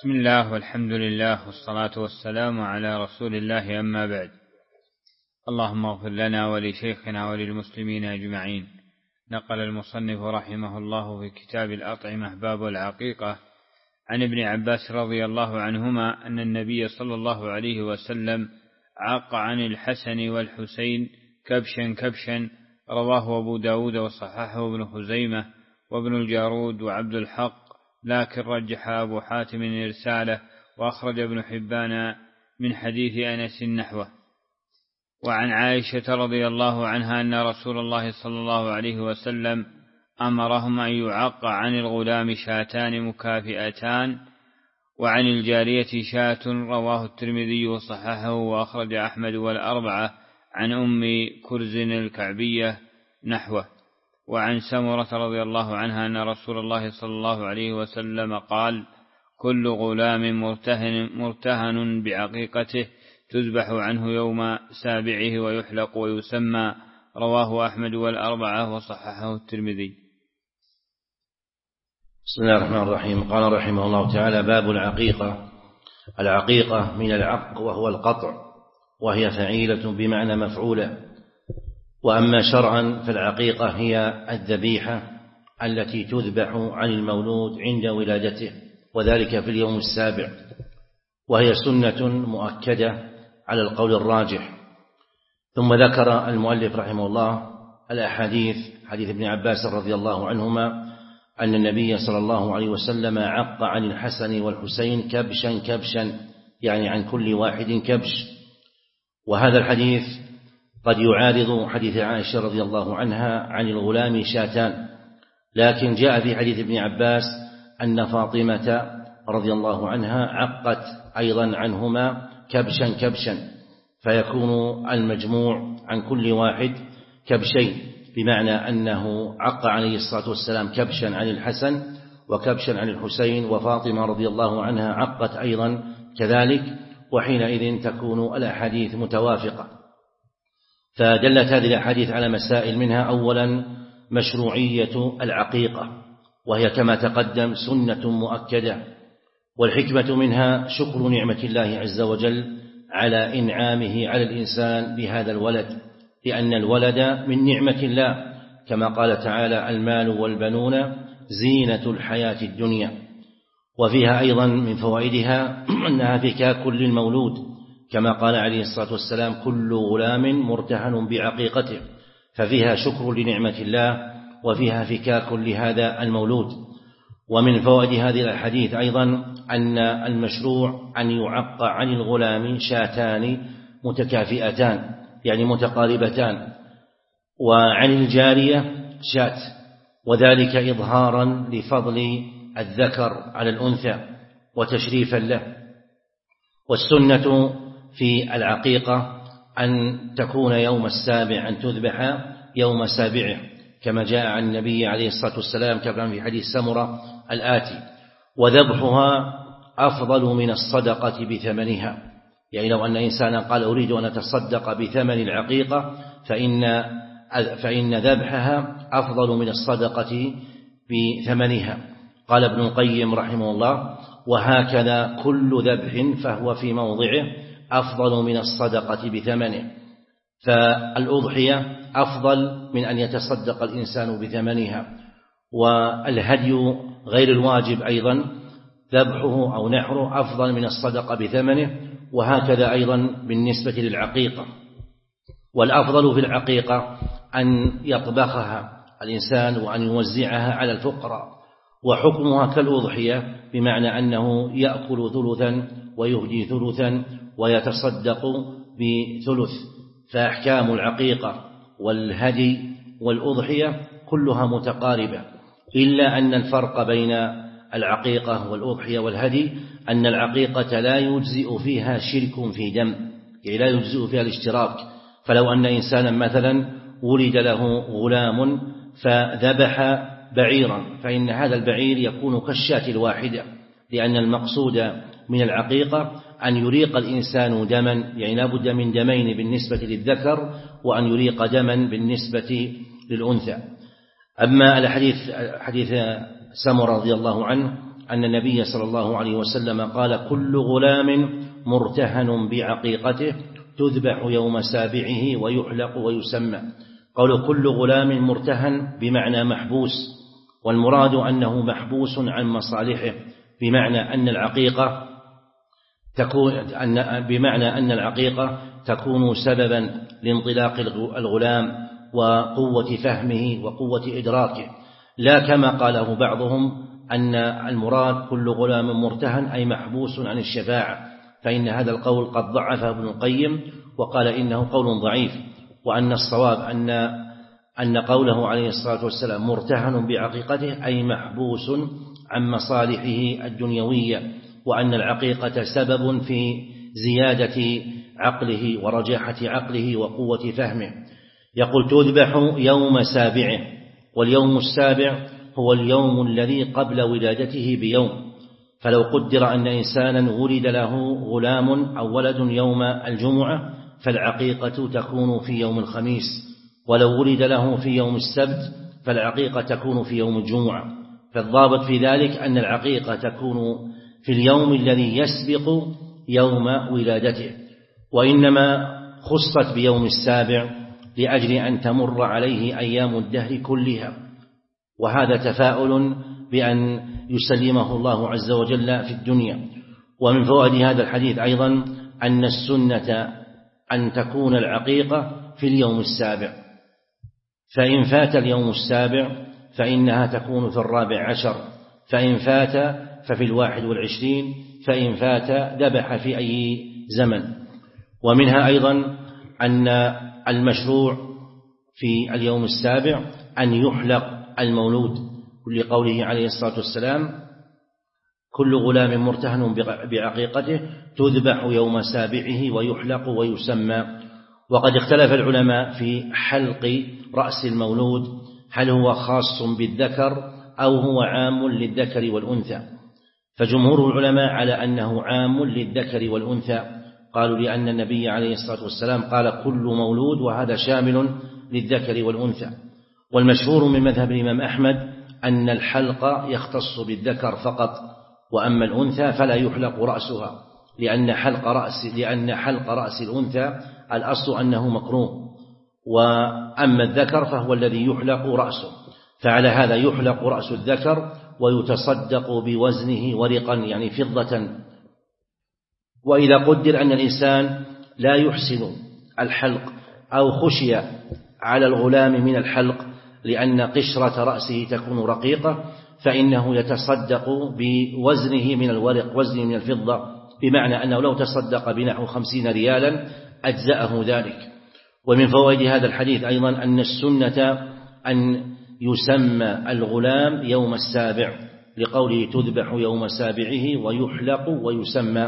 بسم الله والحمد لله والصلاة والسلام على رسول الله، أما بعد. اللهم اغفر لنا ولشيخنا وللمسلمين أجمعين. نقل المصنف رحمه الله في كتاب الأطعمة باب العقيقة عن ابن عباس رضي الله عنهما أن النبي صلى الله عليه وسلم عق عن الحسن والحسين كبشا، رواه أبو داود وصححه ابن خزيمة وابن الجارود وعبد الحق، لكن رجح أبو حاتم إرساله، وأخرج ابن حبان من حديث أنس نحوه. وعن عائشة رضي الله عنها أن رسول الله صلى الله عليه وسلم أمرهم أن يعق عن الغلام شاتان مكافئتان وعن الجارية شاة، رواه الترمذي وصححه وأخرج أحمد والأربعة عن أم كرز الكعبية نحوه. وعن سمرة رضي الله عنها أن رسول الله صلى الله عليه وسلم قال: كل غلام مرتهن بعقيقته تذبح عنه يوم سابعه ويحلق ويسمى، رواه أحمد والأربعة وصححه الترمذي. بسم الله الرحمن الرحيم. قال رحمه الله تعالى: باب العقيقة. العقيقة من العق وهو القطع، وهي فعيلة بمعنى مفعولة. وأما شرعا فالعقيقة هي الذبيحة التي تذبح عن المولود عند ولادته، وذلك في اليوم السابع، وهي سنة مؤكدة على القول الراجح. ثم ذكر المؤلف رحمه الله الأحاديث، حديث ابن عباس رضي الله عنهما أن النبي صلى الله عليه وسلم عق عن الحسن والحسين كبشا، يعني عن كل واحد كبش. وهذا الحديث قد يعارض حديث عائشة رضي الله عنها عن الغلام شاتان، لكن جاء في حديث ابن عباس أن فاطمة رضي الله عنها عقت أيضا عنهما كبشا، فيكون المجموع عن كل واحد كبشين، بمعنى أنه عق عليه الصلاة والسلام كبشا عن الحسن وكبشا عن الحسين، وفاطمة رضي الله عنها عقت أيضا كذلك، وحينئذ تكون الأحاديث متوافقة. فدلت هذه الأحاديث على مسائل، منها أولا مشروعية العقيقة، وهي كما تقدم سنة مؤكدة، والحكمة منها شكر نعمة الله عز وجل على إنعامه على الإنسان بهذا الولد، لأن الولد من نعمة الله، كما قال تعالى: المال والبنون زينة الحياة الدنيا. وفيها أيضا من فوائدها أنها فكاك للمولود، كما قال عليه الصلاة والسلام: كل غلام مرتهن بعقيقته، ففيها شكر لنعمة الله وفيها فكاك لهذا المولود. ومن فوائد هذه الحديث أيضا أن المشروع أن يعق عن الغلام شاتان متكافئتان، يعني متقاربتان، وعن الجارية شات، وذلك إظهارا لفضل الذكر على الأنثى وتشريفا له. والسنة في العقيقة أن تكون يوم السابع، أن تذبح يوم سابعه، كما جاء عن النبي عليه الصلاة والسلام كما في حديث سمرة الآتي: وذبحها أفضل من الصدقة بثمنها. يعني لو أن إنسانا قال: أريد أن أتصدق بثمن العقيقة، فإن ذبحها أفضل من الصدقة بثمنها. قال ابن القيم رحمه الله: وهكذا كل ذبح فهو في موضعه أفضل من الصدقة بثمنه. فالأضحية أفضل من أن يتصدق الإنسان بثمنها، والهدي غير الواجب أيضا ذبحه أو نحره أفضل من الصدقة بثمنه، وهكذا أيضا بالنسبة للعقيقة. والأفضل في العقيقة أن يطبخها الإنسان وأن يوزعها على الفقراء، وحكمها كالأضحية، بمعنى أنه يأكل ثلثا ويهدي ثلثا ويتصدق بثلث. فأحكام العقيقة والهدي والأضحية كلها متقاربة، إلا أن الفرق بين العقيقة والأضحية والهدي أن العقيقة لا يجزئ فيها شرك في دم، يعني لا يجزئ فيها الاشتراك. فلو أن إنسانا مثلا ولد له غلام فذبح بعيرا، فإن هذا البعير يكون كالشاة الواحدة، لأن المقصود من العقيقة أن يريق الإنسان دما، يعني لا بد من دمين بالنسبة للذكر، وأن يريق دما بالنسبة للأنثى. أما الحديث حديث سمرة رضي الله عنه أن النبي صلى الله عليه وسلم قال: كل غلام مرتهن بعقيقته تذبح يوم سابعه ويحلق ويسمى. قول كل غلام مرتهن بمعنى محبوس، والمراد أنه محبوس عن مصالحه، بمعنى أن العقيقة تكون سببا لانطلاق الغلام وقوة فهمه وقوة إدراكه، لا كما قاله بعضهم أن المراد كل غلام مرتهن أي محبوس عن الشفاعة، فإن هذا القول قد ضعفه ابن القيم وقال إنه قول ضعيف، وأن الصواب أن قوله عليه الصلاة والسلام مرتهن بعقيقته أي محبوس عن مصالحه الدنيوية، وأن العقيقة سبب في زيادة عقله ورجاحة عقله وقوة فهمه. يقول: تذبح يوم سابعه، واليوم السابع هو اليوم الذي قبل ولادته بيوم، فلو قدر أن إنسانا ولد له غلام أو ولد يوم الجمعة فالعقيقة تكون في يوم الخميس، ولو ولد له في يوم السبت فالعقيقة تكون في يوم الجمعة. فالضابط في ذلك أن العقيقة تكون في اليوم الذي يسبق يوم ولادته، وإنما خصت بيوم السابع لأجل أن تمر عليه أيام الدهر كلها، وهذا تفاؤل بأن يسلمه الله عز وجل في الدنيا. ومن فوائد هذا الحديث أيضا أن السنة أن تكون العقيقة في اليوم السابع، فإن فات اليوم السابع فإنها تكون في 14، فإن فات ففي 21، فإن فات ذبح في أي زمن. ومنها أيضا أن المشروع في اليوم السابع أن يحلق المولود، لقوله عليه الصلاة والسلام: كل غلام مرتهن بعقيقته تذبح يوم سابعه ويحلق ويسمى. وقد اختلف العلماء في حلق رأس المولود، هل هو خاص بالذكر أو هو عام للذكر والأنثى؟ فجمهور العلماء على أنه عام للذكر والأنثى، قالوا لأن النبي عليه الصلاة والسلام قال كل مولود، وهذا شامل للذكر والأنثى. والمشهور من مذهب الإمام أحمد أن الحلق يختص بالذكر فقط، وأما الأنثى فلا يحلق رأسها، لأن حلق رأس الأنثى الأصل أنه مكروه، وأما الذكر فهو الذي يحلق رأسه، فعلى هذا يحلق رأس الذكر ويتصدق بوزنه ورقا يعني فضة. وإذا قدر أن الإنسان لا يحسن الحلق أو خشي على الغلام من الحلق لأن قشرة رأسه تكون رقيقة، فإنه يتصدق بوزنه من الورق، وزنه من الفضة، بمعنى أنه لو تصدق بنحو 50 ريالا أجزأه ذلك. ومن فوائد هذا الحديث أيضا أن السنة أن يسمى الغلام يوم السابع، لقوله تذبح يوم سابعه ويحلق ويسمى،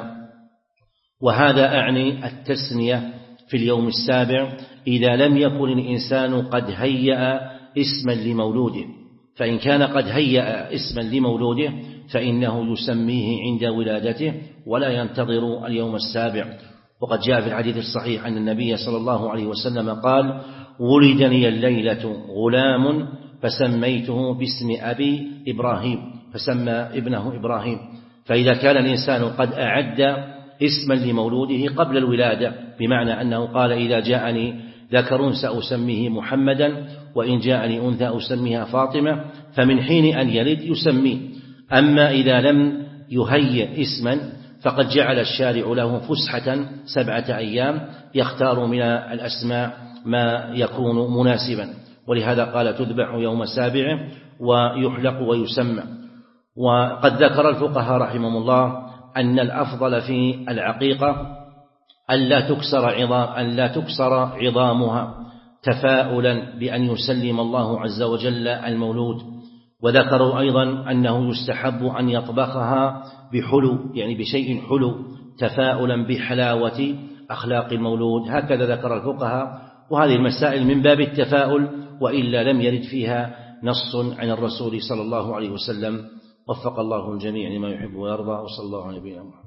وهذا أعني التسمية في اليوم السابع إذا لم يكن الإنسان قد هيأ اسما لمولوده، فإن كان قد هيأ اسما لمولوده فإنه يسميه عند ولادته ولا ينتظر اليوم السابع. وقد جاء في الحديث الصحيح أن النبي صلى الله عليه وسلم قال: ولد لي الليلة غلام فسميته باسم أبي إبراهيم، فسمى ابنه إبراهيم. فإذا كان الإنسان قد أعد اسما لمولوده قبل الولادة، بمعنى أنه قال: إذا جاءني ذكر سأسميه محمدا، وإن جاءني أنثى أسميها فاطمة، فمن حين أن يلد يسميه. أما إذا لم يهيئ اسما فقد جعل الشارع له فسحة 7 أيام يختار من الأسماء ما يكون مناسبا، ولهذا قال تذبح يوم سابعه ويحلق ويسمى. وقد ذكر الفقهاء رحمهم الله أن الأفضل في العقيقة أن لا تكسر عظامها تفاؤلا بأن يسلم الله عز وجل المولود. وذكروا أيضا أنه يستحب أن يطبخها بحلو، يعني بشيء حلو، تفاؤلا بحلاوة أخلاق المولود. هكذا ذكر الفقهاء، وهذه المسائل من باب التفاؤل، وإلا لم يرد فيها نص عن الرسول صلى الله عليه وسلم. وفق الله الجميع لما يحب ويرضى، وصلى الله على نبينا محمد.